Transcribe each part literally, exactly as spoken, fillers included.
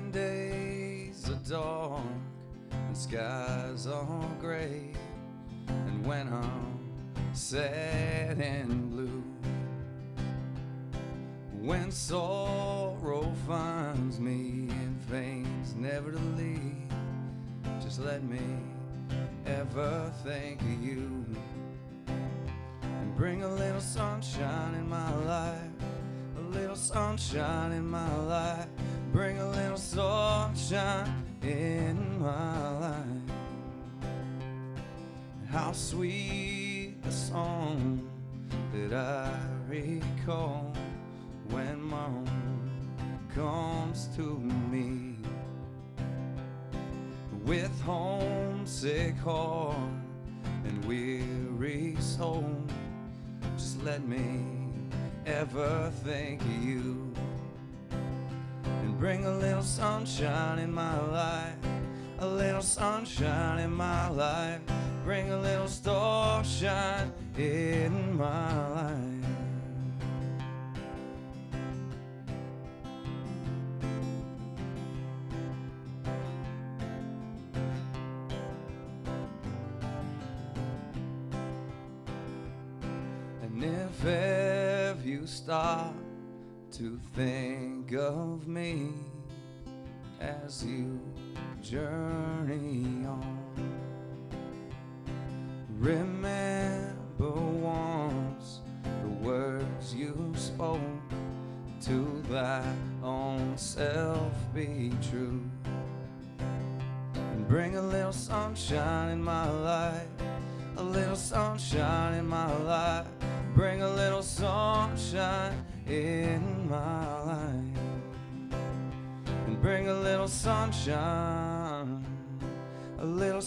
When days are dark and skies are gray, and when I'm sad and blue, when sorrow finds me in veins never to leave, just let me ever think of you, and bring a little sunshine in my life, a little sunshine in my life, bring a little sunshine in my life. How sweet the song that I recall when mom comes to me with homesick heart and weary soul. Just let me ever think of you, and bring a little sunshine in my life, a little sunshine in my life, bring a little starshine in my life. And if ever you stop to think of me as you journey on, remember once the words you spoke to thy own self be true, and bring a little sunshine in my life, a little sunshine in my life, bring a little sunshine in my life, and bring a little sunshine, a little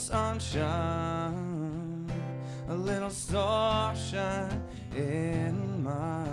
sunshine, a little starshine in my